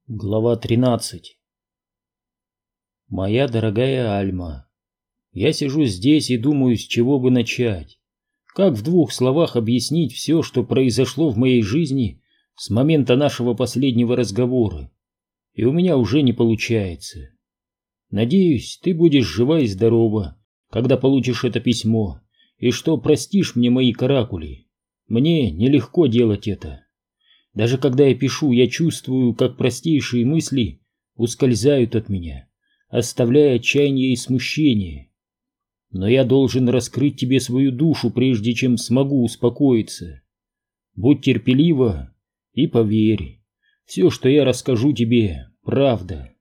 Глава 13. Моя дорогая Альма, я сижу здесь и думаю, с чего бы начать. Как в двух словах объяснить все, что произошло в моей жизни с момента нашего последнего разговора? И у меня уже не получается. Надеюсь, ты будешь жива и здорова, когда получишь это письмо, и что простишь мне мои каракули. Мне нелегко делать это. Даже когда я пишу, я чувствую, как простейшие мысли ускользают от меня, оставляя отчаяние и смущение. Но я должен раскрыть тебе свою душу, прежде чем смогу успокоиться. Будь терпелива и поверь, все, что я расскажу тебе, правда.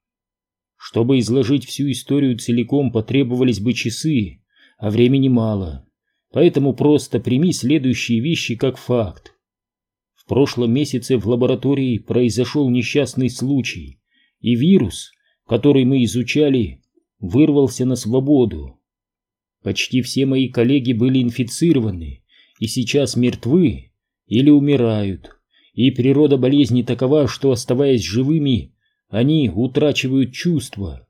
Чтобы изложить всю историю целиком, потребовались бы часы, а времени мало, поэтому просто прими следующие вещи как факт. В прошлом месяце в лаборатории произошел несчастный случай, и вирус, который мы изучали, вырвался на свободу. Почти все мои коллеги были инфицированы и сейчас мертвы или умирают, и природа болезни такова, что, оставаясь живыми, они утрачивают чувства.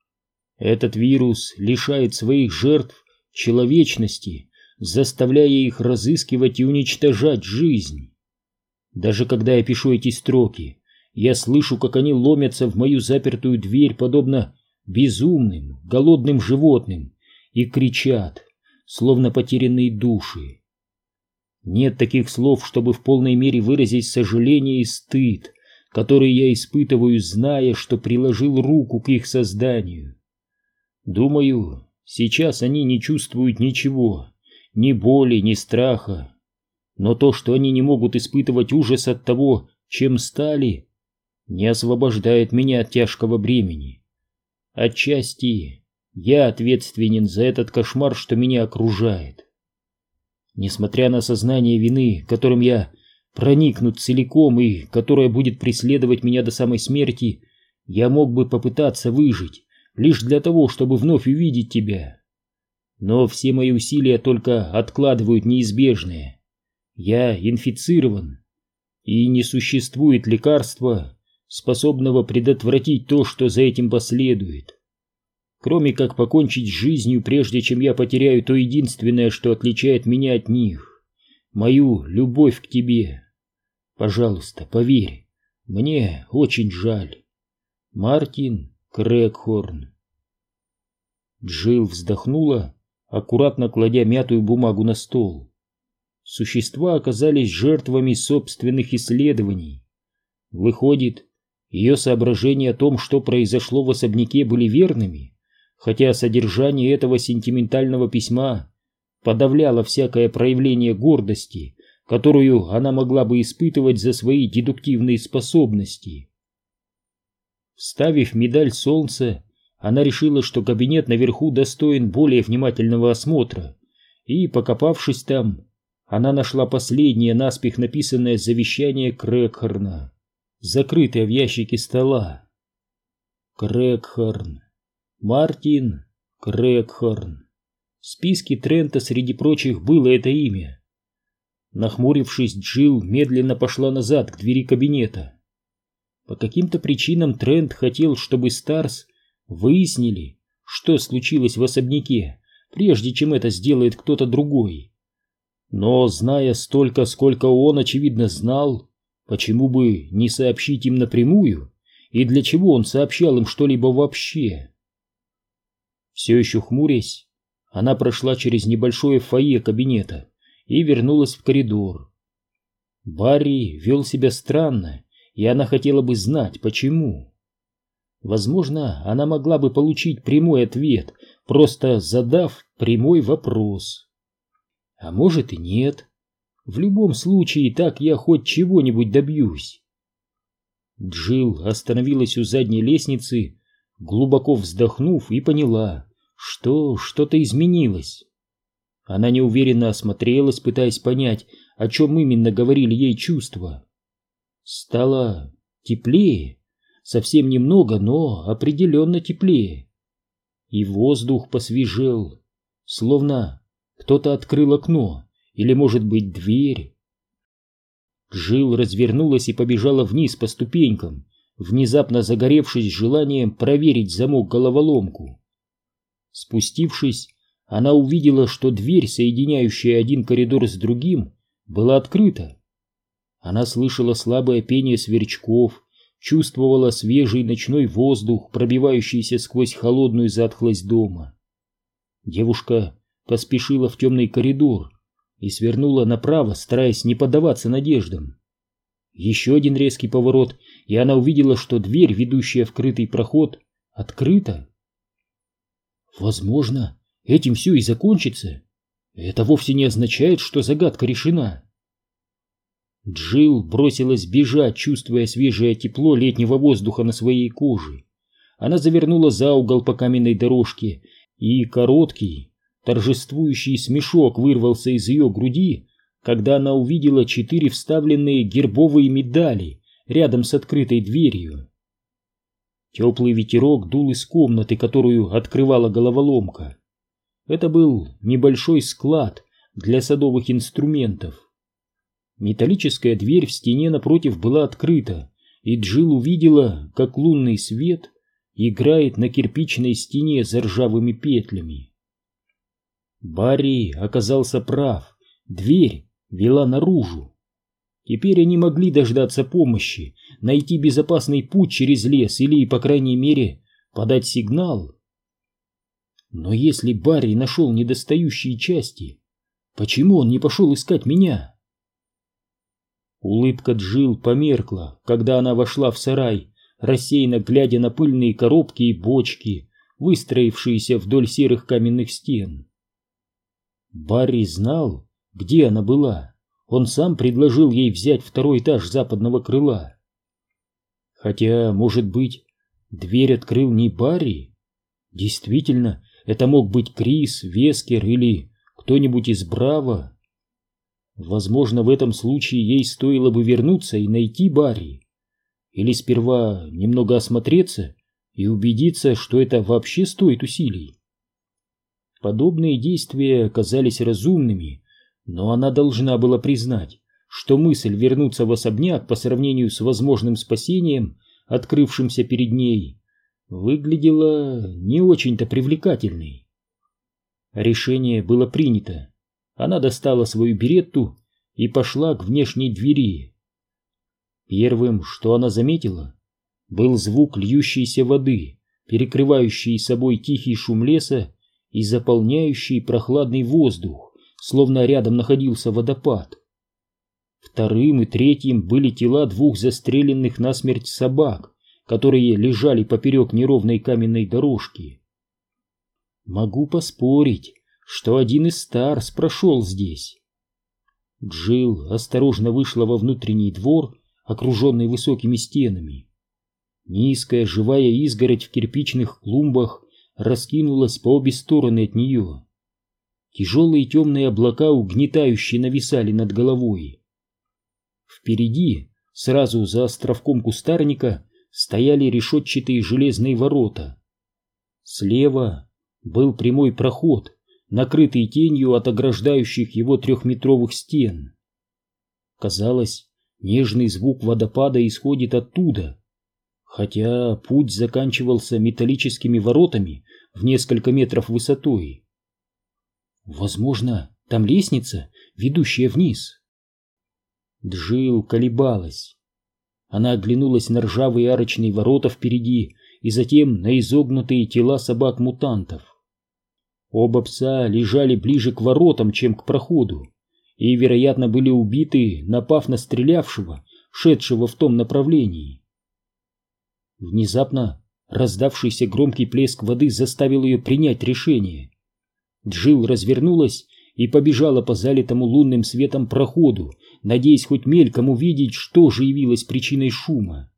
Этот вирус лишает своих жертв человечности, заставляя их разыскивать и уничтожать жизнь. Даже когда я пишу эти строки, я слышу, как они ломятся в мою запертую дверь, подобно безумным, голодным животным, и кричат, словно потерянные души. Нет таких слов, чтобы в полной мере выразить сожаление и стыд, которые я испытываю, зная, что приложил руку к их созданию. Думаю, сейчас они не чувствуют ничего, ни боли, ни страха. Но то, что они не могут испытывать ужас от того, чем стали, не освобождает меня от тяжкого бремени. Отчасти я ответственен за этот кошмар, что меня окружает. Несмотря на сознание вины, которым я проникнут целиком и которое будет преследовать меня до самой смерти, я мог бы попытаться выжить, лишь для того, чтобы вновь увидеть тебя. Но все мои усилия только откладывают неизбежное. Я инфицирован, и не существует лекарства, способного предотвратить то, что за этим последует. Кроме как покончить с жизнью, прежде чем я потеряю то единственное, что отличает меня от них, мою любовь к тебе. Пожалуйста, поверь, мне очень жаль. Мартин Крэгхорн. Джилл вздохнула, аккуратно кладя мятую бумагу на стол. Существа оказались жертвами собственных исследований. Выходит, ее соображения о том, что произошло в особняке, были верными, хотя содержание этого сентиментального письма подавляло всякое проявление гордости, которую она могла бы испытывать за свои дедуктивные способности. Вставив медаль солнца, она решила, что кабинет наверху достоин более внимательного осмотра, и, покопавшись там, она нашла последнее наспех написанное завещание Крэгхорна, закрытое в ящике стола. Крэгхорн. Мартин Крэгхорн. В списке Трента среди прочих было это имя. Нахмурившись, Джилл медленно пошла назад к двери кабинета. По каким-то причинам Трент хотел, чтобы Старс выяснили, что случилось в особняке, прежде чем это сделает кто-то другой. Но, зная столько, сколько он, очевидно, знал, почему бы не сообщить им напрямую, и для чего он сообщал им что-либо вообще? Все еще хмурясь, она прошла через небольшое фойе кабинета и вернулась в коридор. Барри вел себя странно, и она хотела бы знать, почему. Возможно, она могла бы получить прямой ответ, просто задав прямой вопрос. А может и нет. В любом случае, так я хоть чего-нибудь добьюсь. Джилл остановилась у задней лестницы, глубоко вздохнув, и поняла, что что-то изменилось. Она неуверенно осмотрелась, пытаясь понять, о чем именно говорили ей чувства. Стало теплее, совсем немного, но определенно теплее. И воздух посвежел, словно кто-то открыл окно, или, может быть, дверь. Джилл развернулась и побежала вниз по ступенькам, внезапно загоревшись желанием проверить замок-головоломку. Спустившись, она увидела, что дверь, соединяющая один коридор с другим, была открыта. Она слышала слабое пение сверчков, чувствовала свежий ночной воздух, пробивающийся сквозь холодную затхлость дома. Девушка поспешила в темный коридор и свернула направо, стараясь не поддаваться надеждам. Еще один резкий поворот, и она увидела, что дверь, ведущая в крытый проход, открыта. Возможно, этим все и закончится. Это вовсе не означает, что загадка решена. Джилл бросилась бежать, чувствуя свежее тепло летнего воздуха на своей коже. Она завернула за угол по каменной дорожке, и короткий, торжествующий смешок вырвался из ее груди, когда она увидела 4 вставленные гербовые медали рядом с открытой дверью. Теплый ветерок дул из комнаты, которую открывала головоломка. Это был небольшой склад для садовых инструментов. Металлическая дверь в стене напротив была открыта, и Джилл увидела, как лунный свет играет на кирпичной стене за ржавыми петлями. Барри оказался прав, дверь вела наружу. Теперь они могли дождаться помощи, найти безопасный путь через лес или, по крайней мере, подать сигнал. Но если Барри нашел недостающие части, почему он не пошел искать меня? Улыбка Джилл померкла, когда она вошла в сарай, рассеянно глядя на пыльные коробки и бочки, выстроившиеся вдоль серых каменных стен. Барри знал, где она была. Он сам предложил ей взять второй этаж западного крыла. Хотя, может быть, дверь открыл не Барри? Действительно, это мог быть Крис, Вескер или кто-нибудь из Браво. Возможно, в этом случае ей стоило бы вернуться и найти Барри. Или сперва немного осмотреться и убедиться, что это вообще стоит усилий. Подобные действия казались разумными, но она должна была признать, что мысль вернуться в особняк по сравнению с возможным спасением, открывшимся перед ней, выглядела не очень-то привлекательной. Решение было принято. Она достала свою беретту и пошла к внешней двери. Первым, что она заметила, был звук льющейся воды, перекрывающий собой тихий шум леса и заполняющий прохладный воздух, словно рядом находился водопад. Вторым и третьим были тела 2 застреленных насмерть собак, которые лежали поперек неровной каменной дорожки. Могу поспорить, что один из Старс прошел здесь. Джилл осторожно вышла во внутренний двор, окруженный высокими стенами. Низкая живая изгородь в кирпичных клумбах раскинулась по обе стороны от нее. Тяжелые темные облака угнетающе нависали над головой. Впереди, сразу за островком кустарника, стояли решетчатые железные ворота. Слева был прямой проход, накрытый тенью от ограждающих его 3-метровых стен. Казалось, нежный звук водопада исходит оттуда, хотя путь заканчивался металлическими воротами в несколько метров высотой. Возможно, там лестница, ведущая вниз. Джилл колебалась. Она оглянулась на ржавые арочные ворота впереди и затем на изогнутые тела собак-мутантов. Оба пса лежали ближе к воротам, чем к проходу, и, вероятно, были убиты, напав на стрелявшего, шедшего в том направлении. Внезапно раздавшийся громкий плеск воды заставил ее принять решение. Джилл развернулась и побежала по залитому лунным светом проходу, надеясь хоть мельком увидеть, что же явилось причиной шума.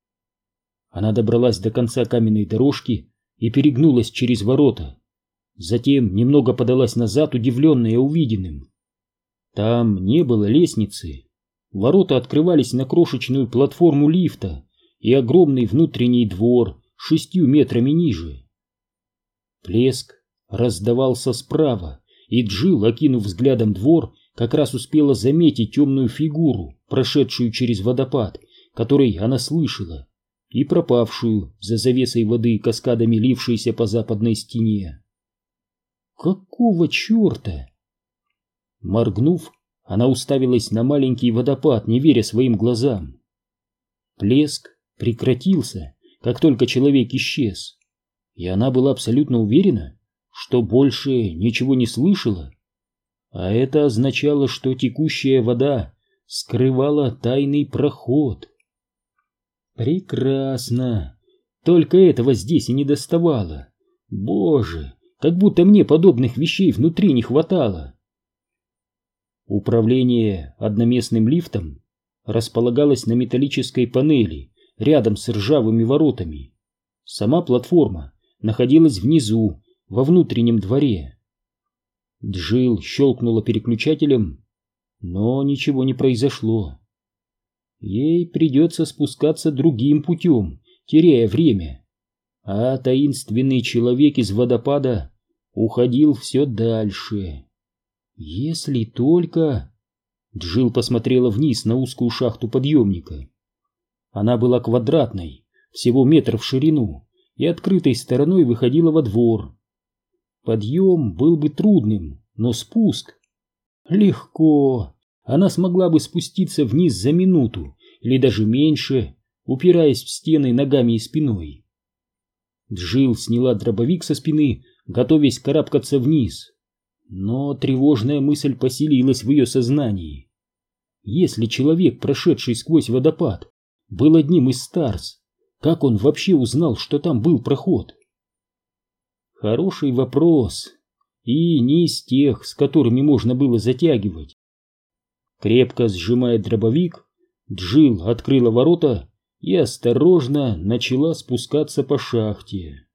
Она добралась до конца каменной дорожки и перегнулась через ворота. Затем немного подалась назад, удивленная увиденным. Там не было лестницы. Ворота открывались на крошечную платформу лифта и огромный внутренний двор 6 метрами ниже. Плеск раздавался справа, и Джилл, окинув взглядом двор, как раз успела заметить темную фигуру, прошедшую через водопад, который она слышала, и пропавшую за завесой воды и каскадами лившейся по западной стене. Какого черта? Моргнув, она уставилась на маленький водопад, не веря своим глазам. Плеск прекратился, как только человек исчез, и она была абсолютно уверена, что больше ничего не слышала. А это означало, что текущая вода скрывала тайный проход. Прекрасно. Только этого здесь и не доставало. Боже, как будто мне подобных вещей внутри не хватало. Управление одноместным лифтом располагалось на металлической панели рядом с ржавыми воротами. Сама платформа находилась внизу, во внутреннем дворе. Джилл щелкнула переключателем, но ничего не произошло. Ей придется спускаться другим путем, теряя время. А таинственный человек из водопада уходил все дальше. Если только... Джилл посмотрела вниз на узкую шахту подъемника. Она была квадратной, всего метр в ширину, и открытой стороной выходила во двор. Подъем был бы трудным, но спуск... Легко. Она смогла бы спуститься вниз за минуту, или даже меньше, упираясь в стены ногами и спиной. Джилл сняла дробовик со спины, готовясь карабкаться вниз. Но тревожная мысль поселилась в ее сознании. Если человек, прошедший сквозь водопад, был одним из Старс, как он вообще узнал, что там был проход? Хороший вопрос, и не из тех, с которыми можно было затягивать. Крепко сжимая дробовик, Джилл открыла ворота и осторожно начала спускаться по шахте.